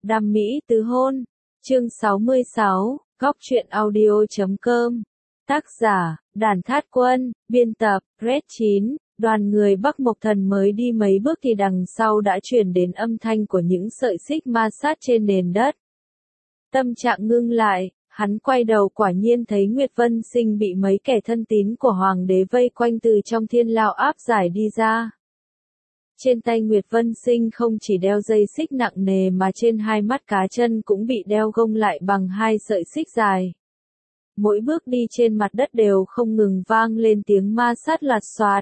Đam mỹ tứ hôn. Chương 66, Góc truyện audio.com. Tác giả, Đàn Thát Quân, biên tập, Red 9. Đoàn người Bắc Mộc Thần mới đi mấy bước thì đằng sau đã truyền đến âm thanh của những sợi xích ma sát trên nền đất. Tâm trạng ngưng lại, hắn quay đầu quả nhiên thấy Nguyệt Vân Sinh bị mấy kẻ thân tín của Hoàng đế vây quanh từ trong thiên lao áp giải đi ra. Trên tay Nguyệt Vân Sinh không chỉ đeo dây xích nặng nề mà trên hai mắt cá chân cũng bị đeo gông lại bằng hai sợi xích dài. Mỗi bước đi trên mặt đất đều không ngừng vang lên tiếng ma sát lạt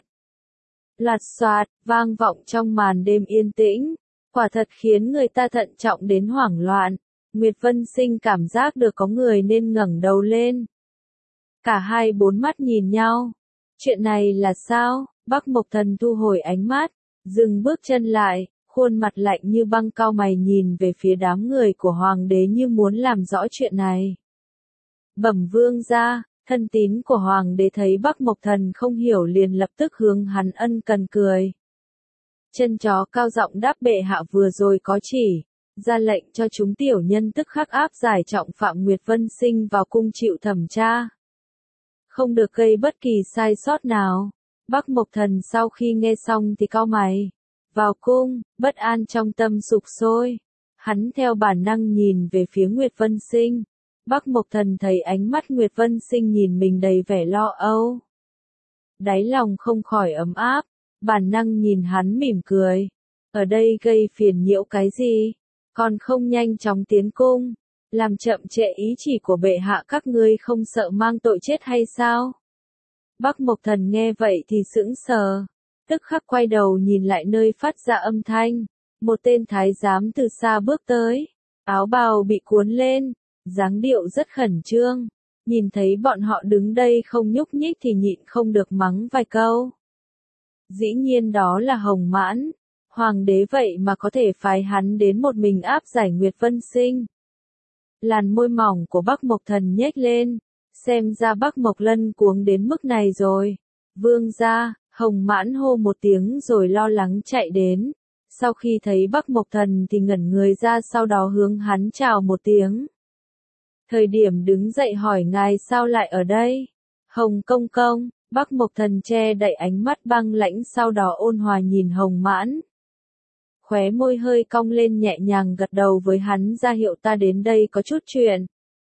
xoạt, vang vọng trong màn đêm yên tĩnh. Quả thật khiến người ta thận trọng đến hoảng loạn. Nguyệt Vân Sinh cảm giác được có người nên ngẩng đầu lên. Cả hai bốn mắt nhìn nhau. Chuyện này là sao? Bắc Mộc Thần thu hồi ánh mắt, dừng bước chân lại, khuôn mặt lạnh như băng cau mày nhìn về phía đám người của Hoàng đế như muốn làm rõ chuyện này. Bẩm vương gia, thân tín của Hoàng đế thấy Bắc Mộc Thần không hiểu liền lập tức hướng hắn ân cần cười. Chân chó cao giọng đáp bệ hạ vừa rồi có chỉ, ra lệnh cho chúng tiểu nhân tức khắc áp giải trọng phạm Nguyệt Vân Sinh vào cung chịu thẩm tra. Không được gây bất kỳ sai sót nào. Bắc Mộc Thần sau khi nghe xong thì cau mày. Vào cung, bất an trong tâm sục sôi. Hắn theo bản năng nhìn về phía Nguyệt Vân Sinh. Bắc Mộc Thần thấy ánh mắt Nguyệt Vân Sinh nhìn mình đầy vẻ lo âu. Đáy lòng không khỏi ấm áp, bản năng nhìn hắn mỉm cười. Ở đây gây phiền nhiễu cái gì? Còn không nhanh chóng tiến cung, làm chậm trễ ý chỉ của bệ hạ, các ngươi không sợ mang tội chết hay sao? Bắc Mộc Thần nghe vậy thì sững sờ, tức khắc quay đầu nhìn lại nơi phát ra âm thanh. Một tên thái giám từ xa bước tới, áo bào bị cuốn lên, dáng điệu rất khẩn trương. Nhìn thấy bọn họ đứng đây không nhúc nhích thì nhịn không được mắng vài câu. Dĩ nhiên đó là Hồng Mãn. Hoàng đế vậy mà có thể phái hắn đến một mình áp giải Nguyệt Vân Sinh. Làn môi mỏng của Bắc Mộc Thần nhếch lên, xem ra Bắc Mộc Lân cuống đến mức này rồi. Vương gia, Hồng Mãn hô một tiếng rồi lo lắng chạy đến. Sau khi thấy Bắc Mộc Thần thì ngẩn người ra, sau đó hướng hắn chào một tiếng. Thời điểm đứng dậy hỏi ngài sao lại ở đây? Hồng công công. Bắc Mộc Thần che đậy ánh mắt băng lãnh, sau đó ôn hòa nhìn Hồng Mãn. Khóe môi hơi cong lên nhẹ nhàng gật đầu với hắn ra hiệu ta đến đây có chút chuyện.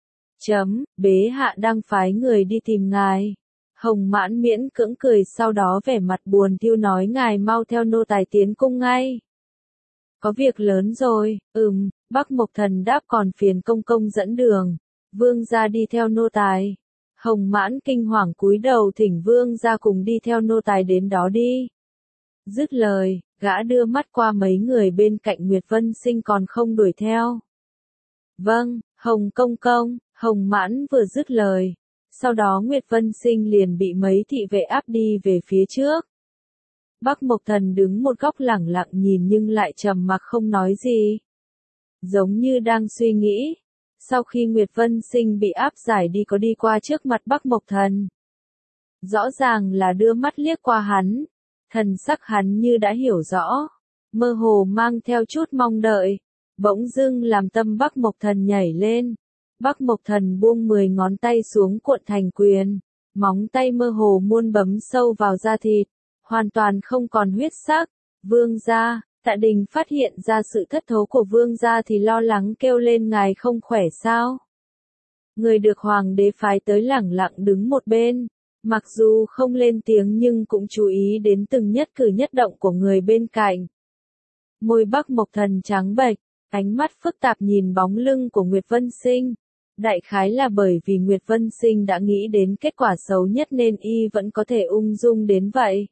Bế hạ đang phái người đi tìm ngài. Hồng Mãn miễn cưỡng cười, sau đó vẻ mặt buồn thiu nói ngài mau theo nô tài tiến cung ngay. Có việc lớn rồi, Bắc Mộc Thần đáp, còn phiền công công dẫn đường. Vương gia đi theo nô tài. Hồng Mãn kinh hoàng cúi đầu thỉnh vương gia cùng đi theo nô tài đến đó đi. Dứt lời, gã đưa mắt qua mấy người bên cạnh Nguyệt Vân Sinh còn không đuổi theo. Vâng, Hồng công công. Hồng Mãn vừa dứt lời, sau đó Nguyệt Vân Sinh liền bị mấy thị vệ áp đi về phía trước. Bắc Mộc Thần đứng một góc lẳng lặng nhìn nhưng lại trầm mặc không nói gì. Giống như đang suy nghĩ. Sau khi Nguyệt Vân Sinh bị áp giải đi có đi qua trước mặt Bắc Mộc Thần. Rõ ràng là đưa mắt liếc qua hắn. Thần sắc hắn như đã hiểu rõ. Mơ hồ mang theo chút mong đợi. Bỗng dưng làm tâm Bắc Mộc Thần nhảy lên. Bắc Mộc Thần buông 10 ngón tay xuống cuộn thành quyền. Móng tay mơ hồ muôn bấm sâu vào da thịt. Hoàn toàn không còn huyết sắc. Vương gia. Tạ Đình phát hiện ra sự thất thố của vương gia thì lo lắng kêu lên ngài không khỏe sao? Người được hoàng đế phái tới lẳng lặng đứng một bên. Mặc dù không lên tiếng nhưng cũng chú ý đến từng nhất cử nhất động của người bên cạnh. Môi Bắc Mộc Thần trắng bệch, ánh mắt phức tạp nhìn bóng lưng của Nguyệt Vân Sinh. Đại khái là bởi vì Nguyệt Vân Sinh đã nghĩ đến kết quả xấu nhất nên y vẫn có thể ung dung đến vậy.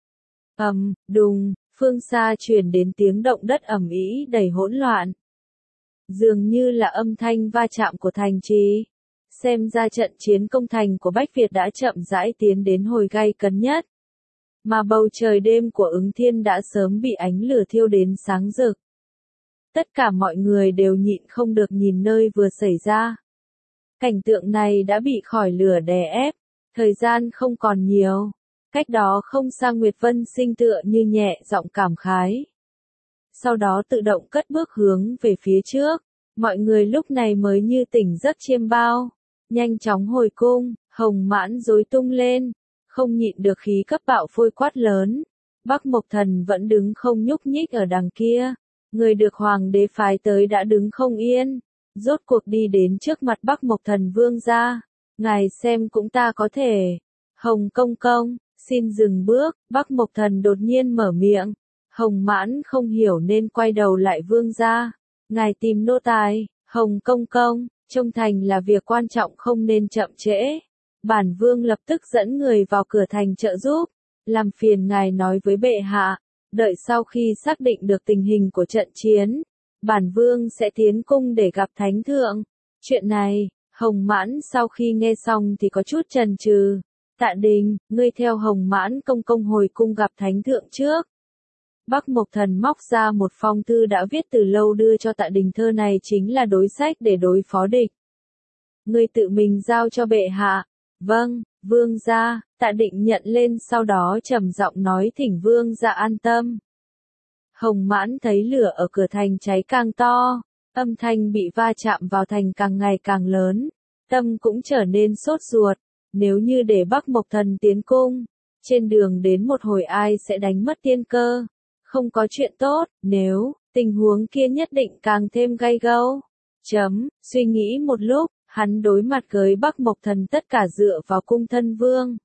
Đùng, phương xa truyền đến tiếng động đất ầm ĩ đầy hỗn loạn. Dường như là âm thanh va chạm của thành trì. Xem ra trận chiến công thành của Bách Việt đã chậm rãi tiến đến hồi gay cấn nhất. Mà bầu trời đêm của Ứng Thiên đã sớm bị ánh lửa thiêu đến sáng rực. Tất cả mọi người đều nhịn không được nhìn nơi vừa xảy ra. Cảnh tượng này đã bị khỏi lửa đè ép. Thời gian không còn nhiều. Cách đó không xa Nguyệt Vân Sinh tựa như nhẹ giọng cảm khái. Sau đó tự động cất bước hướng về phía trước. Mọi người lúc này mới như tỉnh giấc chiêm bao, nhanh chóng hồi cung. Hồng Mãn rối tung lên, không nhịn được khí cấp bạo phôi quát lớn. Bắc Mộc Thần vẫn đứng không nhúc nhích ở đằng kia, người được hoàng đế phái tới đã đứng không yên, rốt cuộc đi đến trước mặt Bắc Mộc Thần vương gia. Ngài xem cũng ta có thể. Hồng công công, xin dừng bước. Bắc Mộc Thần đột nhiên mở miệng. Hồng Mãn không hiểu nên quay đầu lại vương gia. Ngài tìm nô tài. Hồng công công, trông thành là việc quan trọng không nên chậm trễ. Bản vương lập tức dẫn người vào cửa thành trợ giúp. Làm phiền ngài nói với bệ hạ, đợi sau khi xác định được tình hình của trận chiến, bản vương sẽ tiến cung để gặp thánh thượng. Chuyện này, Hồng Mãn sau khi nghe xong thì có chút chần chừ. Tạ Đình, ngươi theo Hồng Mãn công công hồi cung gặp thánh thượng trước. Bắc Mộc Thần móc ra một phong thư đã viết từ lâu đưa cho Tạ Đình, thơ này chính là đối sách để đối phó địch. Ngươi tự mình giao cho bệ hạ. Vâng, vương gia. Tạ Định nhận lên sau đó trầm giọng nói thỉnh vương gia an tâm. Hồng Mãn thấy lửa ở cửa thành cháy càng to, âm thanh bị va chạm vào thành càng ngày càng lớn, tâm cũng trở nên sốt ruột. Nếu như để Bắc Mộc Thần tiến cung, trên đường đến một hồi ai sẽ đánh mất tiên cơ. Không có chuyện tốt, nếu, tình huống kia nhất định càng thêm gay gâu. Suy nghĩ một lúc, hắn đối mặt với Bắc Mộc Thần tất cả dựa vào cung thân vương.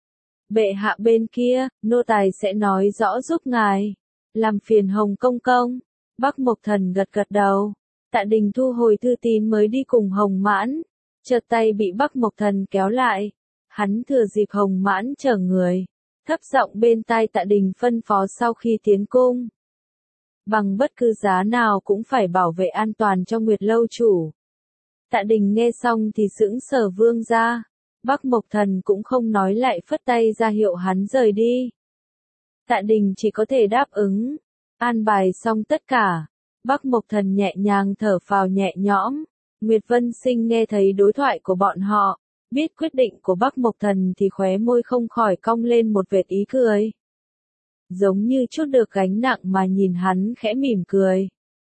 Bệ hạ bên kia, nô tài sẽ nói rõ giúp ngài. Làm phiền Hồng công công. Bắc Mộc Thần gật gật đầu. Tạ Đình thu hồi thư tín mới đi cùng Hồng Mãn. Chợt tay bị Bắc Mộc Thần kéo lại. Hắn thừa dịp Hồng Mãn chở người, thấp giọng bên tai Tạ Đình phân phó sau khi tiến cung. Bằng bất cứ giá nào cũng phải bảo vệ an toàn cho Nguyệt lâu chủ. Tạ Đình nghe xong thì sững sờ vương gia. Bắc Mộc Thần cũng không nói lại phất tay ra hiệu hắn rời đi. Tạ Đình chỉ có thể đáp ứng. An bài xong tất cả. Bắc Mộc Thần nhẹ nhàng thở phào nhẹ nhõm. Nguyệt Vân Sinh nghe thấy đối thoại của bọn họ, biết quyết định của Bắc Mộc Thần thì khóe môi không khỏi cong lên một vệt ý cười. Giống như chút được gánh nặng mà nhìn hắn khẽ mỉm cười.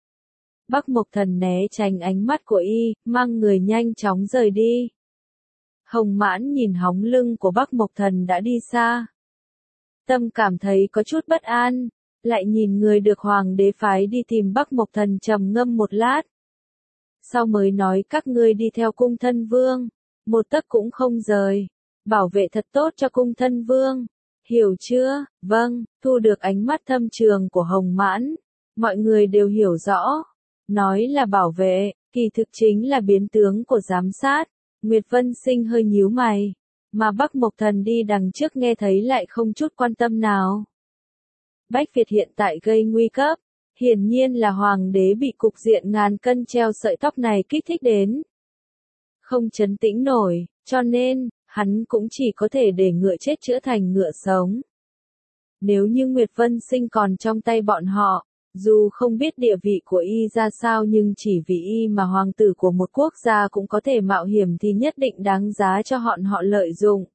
Bắc Mộc Thần né tránh ánh mắt của y, mang người nhanh chóng rời đi. Hồng Mãn nhìn hóng lưng của Bắc Mộc Thần đã đi xa. Tâm cảm thấy có chút bất an, lại nhìn người được hoàng đế phái đi tìm Bắc Mộc Thần trầm ngâm một lát. Sau mới nói các ngươi đi theo cung thân vương, một tấc cũng không rời, bảo vệ thật tốt cho cung thân vương. Hiểu chưa? Vâng, thu được ánh mắt thâm trường của Hồng Mãn. Mọi người đều hiểu rõ. Nói là bảo vệ, kỳ thực chính là biến tướng của giám sát. Nguyệt Vân Sinh hơi nhíu mày, mà Bắc Mộc Thần đi đằng trước nghe thấy lại không chút quan tâm nào. Bách Việt hiện tại gây nguy cấp, hiển nhiên là hoàng đế bị cục diện ngàn cân treo sợi tóc này kích thích đến. Không trấn tĩnh nổi, cho nên, hắn cũng chỉ có thể để ngựa chết chữa thành ngựa sống. Nếu như Nguyệt Vân Sinh còn trong tay bọn họ, dù không biết địa vị của y ra sao nhưng chỉ vì y mà hoàng tử của một quốc gia cũng có thể mạo hiểm thì nhất định đáng giá cho họ lợi dụng.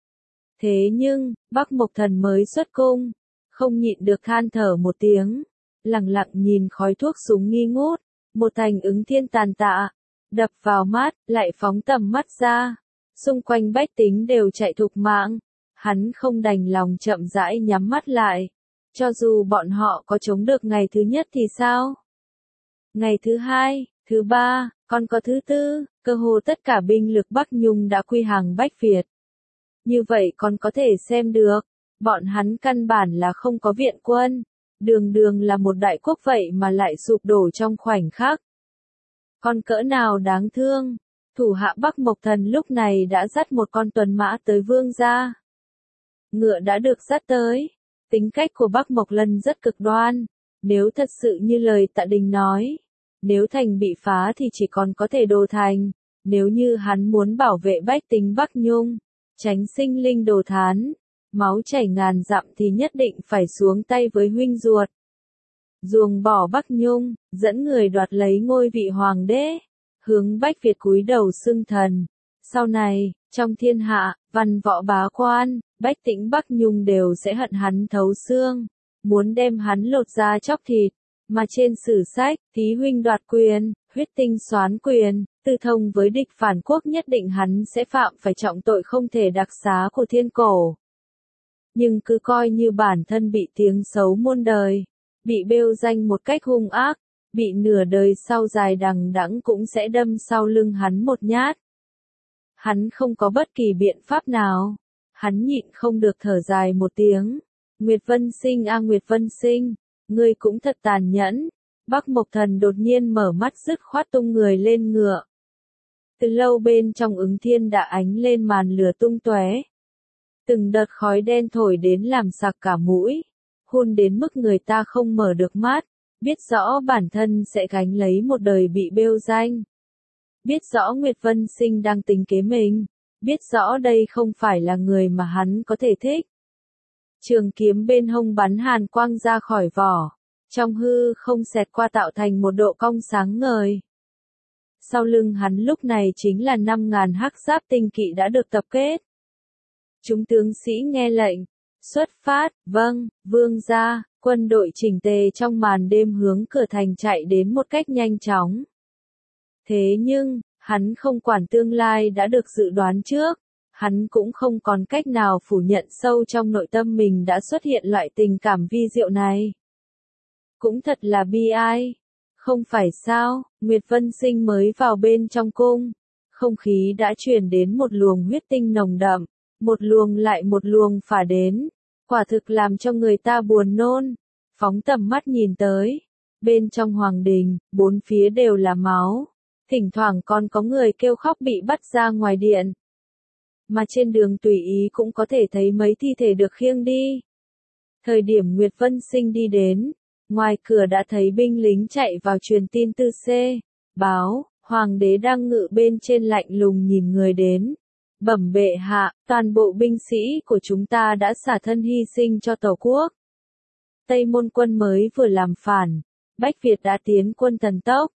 Thế nhưng, Bắc Mộc Thần mới xuất cung, không nhịn được than thở một tiếng, lặng lặng nhìn khói thuốc súng nghi ngút, một thành ứng thiên tàn tạ, đập vào mắt, lại phóng tầm mắt ra, xung quanh bách tính đều chạy thục mạng, hắn không đành lòng chậm rãi nhắm mắt lại. Cho dù bọn họ có chống được ngày thứ nhất thì sao? Ngày thứ hai, thứ ba, còn có thứ tư, cơ hồ tất cả binh lực Bắc Nhung đã quy hàng Bách Việt. Như vậy còn có thể xem được, bọn hắn căn bản là không có viện quân, đường đường là một đại quốc vậy mà lại sụp đổ trong khoảnh khắc. Còn cỡ nào đáng thương, thủ hạ Bắc Mộc Thần lúc này đã dắt một con tuần mã tới vương gia. Ngựa đã được dắt tới. Tính cách của Bắc Mộc Lân rất cực đoan, nếu thật sự như lời Tạ Đình nói, nếu thành bị phá thì chỉ còn có thể đồ thành, nếu như hắn muốn bảo vệ bách tính Bắc Nhung, tránh sinh linh đồ thán, máu chảy ngàn dặm thì nhất định phải xuống tay với huynh ruột. Ruồng bỏ Bắc Nhung, dẫn người đoạt lấy ngôi vị hoàng đế, hướng Bách Việt cúi đầu xưng thần. Sau này, trong thiên hạ, văn võ bá quan, bách tĩnh Bắc Nhung đều sẽ hận hắn thấu xương, muốn đem hắn lột da chóc thịt, mà trên sử sách, thí huynh đoạt quyền, huyết tinh soán quyền, tư thông với địch phản quốc, nhất định hắn sẽ phạm phải trọng tội không thể đặc xá của thiên cổ. Nhưng cứ coi như bản thân bị tiếng xấu muôn đời, bị bêu danh một cách hung ác, bị nửa đời sau dài đằng đẵng cũng sẽ đâm sau lưng hắn một nhát. Hắn không có bất kỳ biện pháp nào. Hắn nhịn không được thở dài một tiếng. Nguyệt Vân Sinh a Nguyệt Vân Sinh, ngươi cũng thật tàn nhẫn. Bắc Mộc Thần đột nhiên mở mắt dứt khoát tung người lên ngựa. Từ lâu bên trong Ứng Thiên đã ánh lên màn lửa tung tóe. Từng đợt khói đen thổi đến làm sặc cả mũi, hun đến mức người ta không mở được mắt, biết rõ bản thân sẽ gánh lấy một đời bị bêu danh. Biết rõ Nguyệt Vân Sinh đang tính kế mình, biết rõ đây không phải là người mà hắn có thể thích. Trường kiếm bên hông bắn hàn quang ra khỏi vỏ, trong hư không xẹt qua tạo thành một độ cong sáng ngời. Sau lưng hắn lúc này chính là 5.000 hắc giáp tinh kỵ đã được tập kết. Chúng tướng sĩ nghe lệnh, xuất phát, vâng, vương gia, quân đội chỉnh tề trong màn đêm hướng cửa thành chạy đến một cách nhanh chóng. Thế nhưng, hắn không quản tương lai đã được dự đoán trước, hắn cũng không còn cách nào phủ nhận sâu trong nội tâm mình đã xuất hiện loại tình cảm vi diệu này. Cũng thật là bi ai. Không phải sao, Nguyệt Vân Sinh mới vào bên trong cung, không khí đã truyền đến một luồng huyết tinh nồng đậm, một luồng lại một luồng phả đến, quả thực làm cho người ta buồn nôn. Phóng tầm mắt nhìn tới, bên trong hoàng đình, bốn phía đều là máu, thỉnh thoảng còn có người kêu khóc bị bắt ra ngoài điện. Mà trên đường tùy ý cũng có thể thấy mấy thi thể được khiêng đi. Thời điểm Nguyệt Vân Sinh đi đến, ngoài cửa đã thấy binh lính chạy vào truyền tin tư xê, báo, hoàng đế đang ngự bên trên lạnh lùng nhìn người đến. Bẩm bệ hạ, toàn bộ binh sĩ của chúng ta đã xả thân hy sinh cho Tổ quốc. Tây Môn quân mới vừa làm phản, Bách Việt đã tiến quân thần tốc,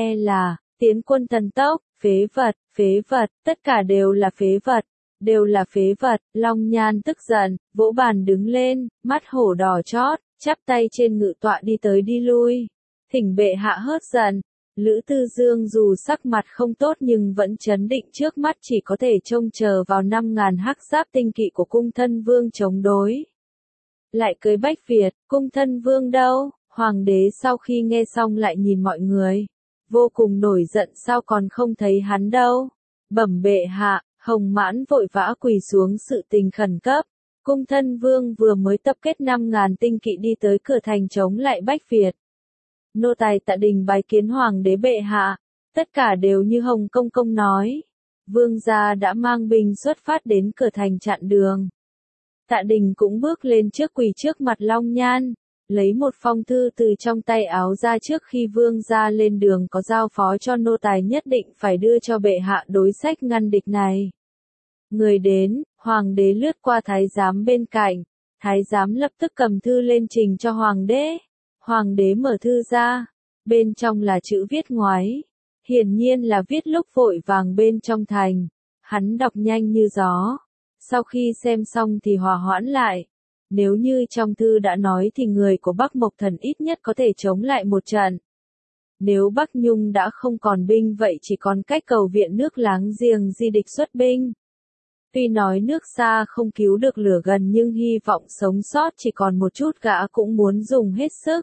tiến quân thần tốc, phế vật, tất cả đều là phế vật. Đều là phế vật. Long Nhan tức giận, vỗ bàn đứng lên, mắt hổ đỏ chót, chắp tay trên ngự tọa đi tới đi lui. Thỉnh bệ hạ hớt giận. Lữ Tư Dương dù sắc mặt không tốt nhưng vẫn chấn định, trước mắt chỉ có thể trông chờ vào 5.000 hắc giáp tinh kỵ của cung thân vương chống đối. Lại cưới Bách Việt, cung thân vương đâu? Hoàng đế sau khi nghe xong lại nhìn mọi người, vô cùng nổi giận, sao còn không thấy hắn đâu? Bẩm bệ hạ. Hồng Mãn vội vã quỳ xuống, sự tình khẩn cấp. Cung thân vương vừa mới tập kết 5.000 tinh kỵ đi tới cửa thành chống lại Bách Việt. Nô tài Tạ Đình bái kiến hoàng đế bệ hạ. Tất cả đều như Hồng Công Công nói. Vương gia đã mang binh xuất phát đến cửa thành chặn đường. Tạ Đình cũng bước lên trước, quỳ trước mặt Long Nhan, lấy một phong thư từ trong tay áo ra. Trước khi vương gia lên đường có giao phó cho nô tài nhất định phải đưa cho bệ hạ đối sách ngăn địch này. Người đến, hoàng đế lướt qua thái giám bên cạnh, thái giám lập tức cầm thư lên trình cho hoàng đế. Hoàng đế mở thư ra, bên trong là chữ viết ngoáy, hiển nhiên là viết lúc vội vàng bên trong thành. Hắn đọc nhanh như gió, sau khi xem xong thì hòa hoãn lại. Nếu như trong thư đã nói thì người của Bắc Mộc Thần ít nhất có thể chống lại một trận. Nếu Bắc Nhung đã không còn binh vậy chỉ còn cách cầu viện nước láng giềng Di Địch xuất binh. Tuy nói nước xa không cứu được lửa gần nhưng hy vọng sống sót chỉ còn một chút, gã cũng muốn dùng hết sức.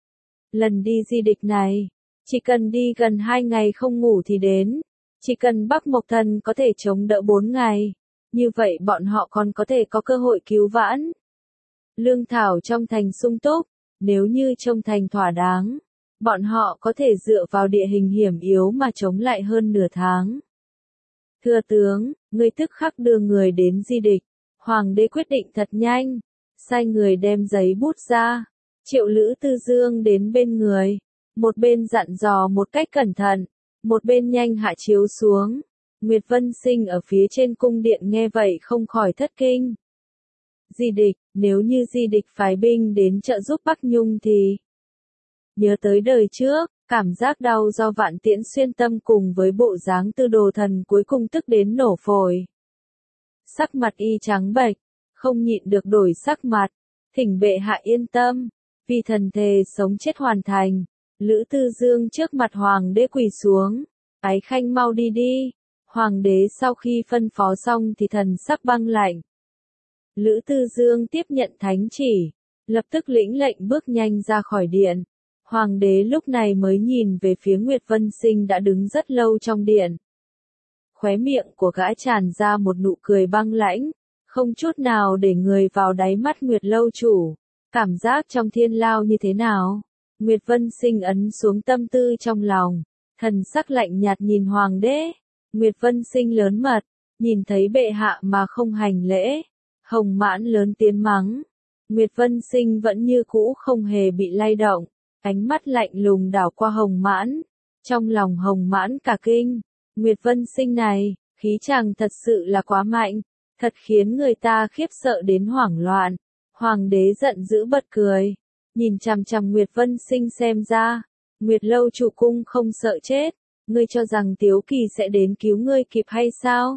Lần đi Di Địch này, chỉ cần đi gần 2 ngày không ngủ thì đến. Chỉ cần Bắc Mộc Thần có thể chống đỡ 4 ngày, như vậy bọn họ còn có thể có cơ hội cứu vãn. Lương thảo trong thành sung túc, nếu như trong thành thỏa đáng, bọn họ có thể dựa vào địa hình hiểm yếu mà chống lại hơn nửa tháng. Thưa tướng, ngươi tức khắc đưa người đến Di Địch. Hoàng đế quyết định thật nhanh, sai người đem giấy bút ra, triệu Lữ Tư Dương đến bên người, một bên dặn dò một cách cẩn thận, một bên nhanh hạ chiếu xuống. Nguyệt Vân Sinh ở phía trên cung điện nghe vậy không khỏi thất kinh. Di Địch, nếu như Di Địch phái binh đến trợ giúp Bắc Nhung thì... Nhớ tới đời trước, cảm giác đau do vạn tiễn xuyên tâm cùng với bộ dáng Tư Đồ Thần cuối cùng tức đến nổ phổi. Sắc mặt y trắng bệch, không nhịn được đổi sắc mặt. Thỉnh bệ hạ yên tâm, vì thần thề sống chết hoàn thành, Lữ Tư Dương trước mặt hoàng đế quỳ xuống. Ái khanh mau đi đi. Hoàng đế sau khi phân phó xong thì thần sắc băng lạnh. Lữ Tư Dương tiếp nhận thánh chỉ, lập tức lĩnh lệnh bước nhanh ra khỏi điện. Hoàng đế lúc này mới nhìn về phía Nguyệt Vân Sinh đã đứng rất lâu trong điện. Khóe miệng của gã tràn ra một nụ cười băng lãnh, không chút nào để người vào đáy mắt Nguyệt lâu chủ. Cảm giác trong thiên lao như thế nào? Nguyệt Vân Sinh ấn xuống tâm tư trong lòng, thần sắc lạnh nhạt nhìn hoàng đế. Nguyệt Vân Sinh lớn mật, nhìn thấy bệ hạ mà không hành lễ. Hồng Mãn lớn tiếng mắng. Nguyệt Vân Sinh vẫn như cũ không hề bị lay động, ánh mắt lạnh lùng đảo qua Hồng Mãn. Trong lòng Hồng Mãn cả kinh, Nguyệt Vân Sinh này, khí chàng thật sự là quá mạnh, thật khiến người ta khiếp sợ đến hoảng loạn. Hoàng đế giận dữ bật cười, nhìn chằm chằm Nguyệt Vân Sinh xem ra, Nguyệt lâu chủ cung không sợ chết, ngươi cho rằng Tiếu Kỳ sẽ đến cứu ngươi kịp hay sao?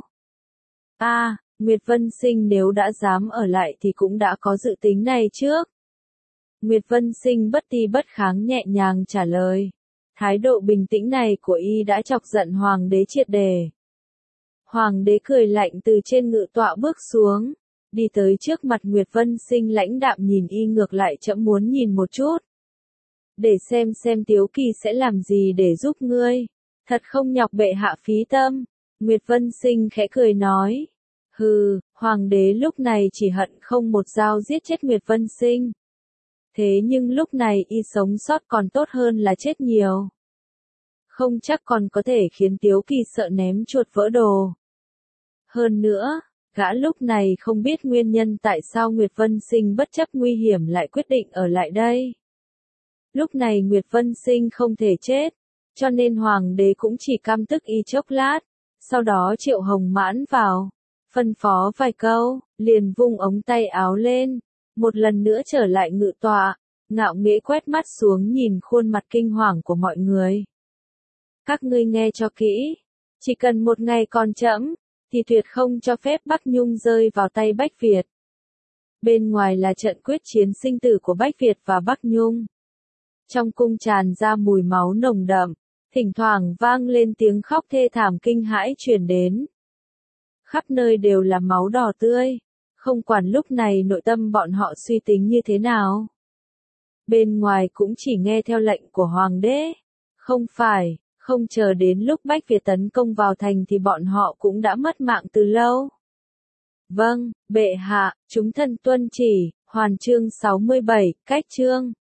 Nguyệt Vân Sinh nếu đã dám ở lại thì cũng đã có dự tính này trước. Nguyệt Vân Sinh bất ti bất kháng nhẹ nhàng trả lời. Thái độ bình tĩnh này của y đã chọc giận hoàng đế triệt đề. Hoàng đế cười lạnh từ trên ngự tọa bước xuống, đi tới trước mặt Nguyệt Vân Sinh lãnh đạm nhìn y ngược lại chậm muốn nhìn một chút. Để xem Tiếu Kỳ sẽ làm gì để giúp ngươi. Thật không nhọc bệ hạ phí tâm. Nguyệt Vân Sinh khẽ cười nói. Hừ, hoàng đế lúc này chỉ hận không một dao giết chết Nguyệt Vân Sinh. Thế nhưng lúc này y sống sót còn tốt hơn là chết nhiều. Không chắc còn có thể khiến Tiếu Kỳ sợ ném chuột vỡ đồ. Hơn nữa, gã lúc này không biết nguyên nhân tại sao Nguyệt Vân Sinh bất chấp nguy hiểm lại quyết định ở lại đây. Lúc này Nguyệt Vân Sinh không thể chết, cho nên hoàng đế cũng chỉ căm tức y chốc lát, sau đó triệu Hồng Mãn vào, phân phó vài câu, liền vung ống tay áo lên, một lần nữa trở lại ngự tọa, ngạo nghễ quét mắt xuống nhìn khuôn mặt kinh hoàng của mọi người. Các ngươi nghe cho kỹ, chỉ cần một ngày còn chậm, thì tuyệt không cho phép Bắc Nhung rơi vào tay Bách Việt. Bên ngoài là trận quyết chiến sinh tử của Bách Việt và Bắc Nhung. Trong cung tràn ra mùi máu nồng đậm, thỉnh thoảng vang lên tiếng khóc thê thảm kinh hãi truyền đến. Khắp nơi đều là máu đỏ tươi, không quản lúc này nội tâm bọn họ suy tính như thế nào. Bên ngoài cũng chỉ nghe theo lệnh của hoàng đế. Không phải, không chờ đến lúc Bách Việt tấn công vào thành thì bọn họ cũng đã mất mạng từ lâu. Vâng, bệ hạ, chúng thần tuân chỉ. Hoàn chương 67, cách chương.